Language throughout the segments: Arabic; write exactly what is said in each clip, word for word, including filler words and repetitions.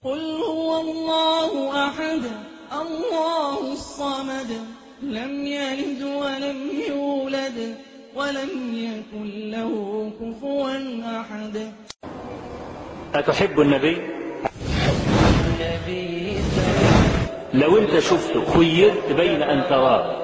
قل هو الله أحد الله الصمد لم يلد ولم يولد ولم يكن له كفوا أحد. أتحب النبي؟ لو أنت شفته خيرت بين أن تراه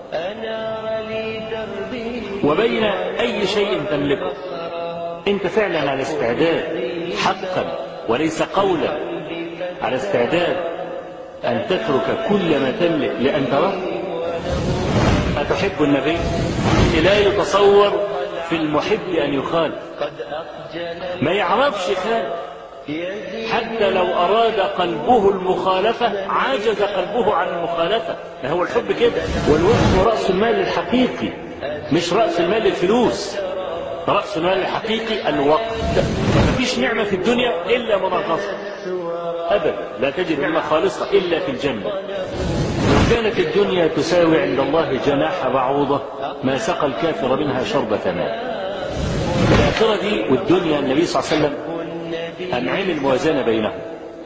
وبين أي شيء تملكه، أنت فعلا على استعداد حقا وليس قولا، على استعداد أن تترك كل ما تملك لأن تراه؟ أتحب النبي؟ لا يتصور في المحب أن يخالف، ما يعرفش خالف، حتى لو أراد قلبه المخالفة عاجز قلبه عن المخالفة. ما هو الحب كده. والوقت هو رأس المال الحقيقي، مش رأس المال الفلوس. رأس المال الحقيقي الوقت. مفيش نعمة في الدنيا إلا منغصة أبدا، لا تجد نعمة خالصة إلا في الجنة. لو كانت الدنيا تساوي عند الله جناح بعوضة ما سقى الكافر منها شربة ماء. الآخرة دي والدنيا النبي صلى الله عليه وسلم أنعم الموازنة بينهم.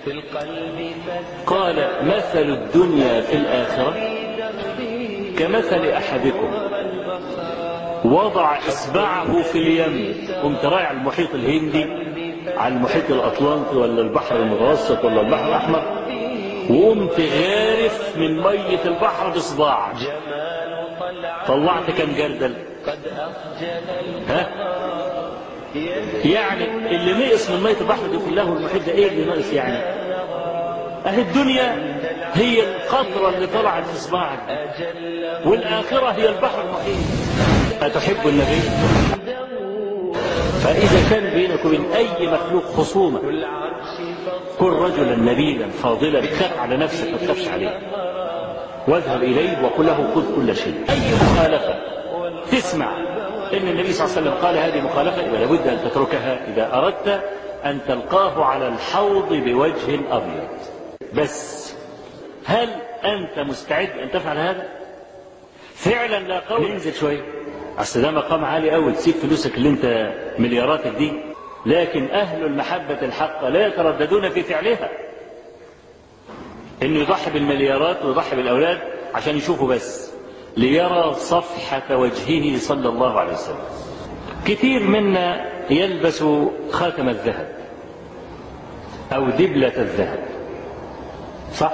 قال مثل الدنيا في الآخرة كمثل أحدكم وضع إصبعه في اليم. قمت رايح على المحيط الهندي، على المحيط الأطلنطي ولا البحر المتوسط ولا البحر الأحمر، وقمت غارف من مية البحر بصباعك، طلعت كم جردل؟ ها؟ يعني اللي نقص من مية البحر دي كلها والمحيط ده ايه اللي ناقص يعني؟ اهي الدنيا هي القطرة اللي طلعت في صباعك، والآخرة هي البحر المحيط. أتحب النبي؟ فإذا كان بينك وبين أي مخلوق خصومة كن رجلا نبيلا فاضلا، خاف على نفسك ما تخافش عليه، واذهب إليه وقل له خذ كل شيء. أي مخالفة تسمع إن النبي صلى الله عليه وسلم قال هذه مخالفة يبقى لابد أن تتركها إذا أردت أن تلقاه على الحوض بوجه أبيض. بس هل أنت مستعد أن تفعل هذا؟ فعلا لا قول. ننزل شوية، أصل ده مقام عالي أوي تسيب فلوسك اللي أنت ملياراتك دي، لكن أهل المحبة الحقة لا يترددون في فعلها، إنه يضحي بالمليارات ويضحي بالأولاد عشان يشوفوا بس، ليرى صفحة وجهه صلى الله عليه وسلم. كثير منا يلبس خاتم الذهب أو دبلة الذهب، صح؟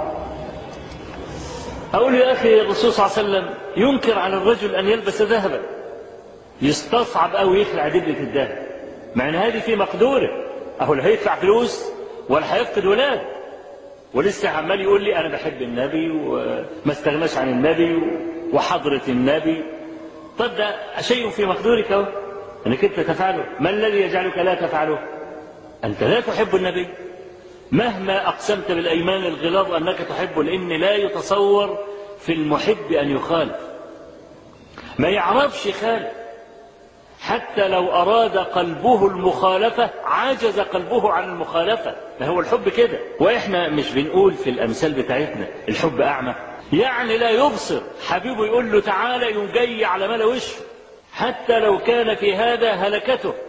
أقول يا أخي الرسول صلى الله عليه وسلم ينكر على الرجل أن يلبس ذهبا، يستصعب أو يخلع دبلة الذهب، مع أن هذه في مقدوره. أهو لا هيدفع فلوس ولا هيفقد ولاد، ولسه عمال يقول لي أنا بحب النبي وما استغناش عن النبي وحضرة النبي. طب ده شيء في مقدورك أهو أنك أنت تفعله، ما الذي يجعلك لا تفعله؟ أنت لا تحب النبي مهما أقسمت بالأيمان الغلاظ أنك تحبه، لأن لا يتصور في المحب أن يخالف، ما يعرفش خالف، حتى لو أراد قلبه المخالفة عاجز قلبه عن المخالفة. ما هو الحب كده. وإحنا مش بنقول في الأمثال بتاعتنا الحب أعمى، يعني لا يبصر. حبيبه يقول له تعالى يوم جاي على ملا وشه، حتى لو كان في هذا هلكته.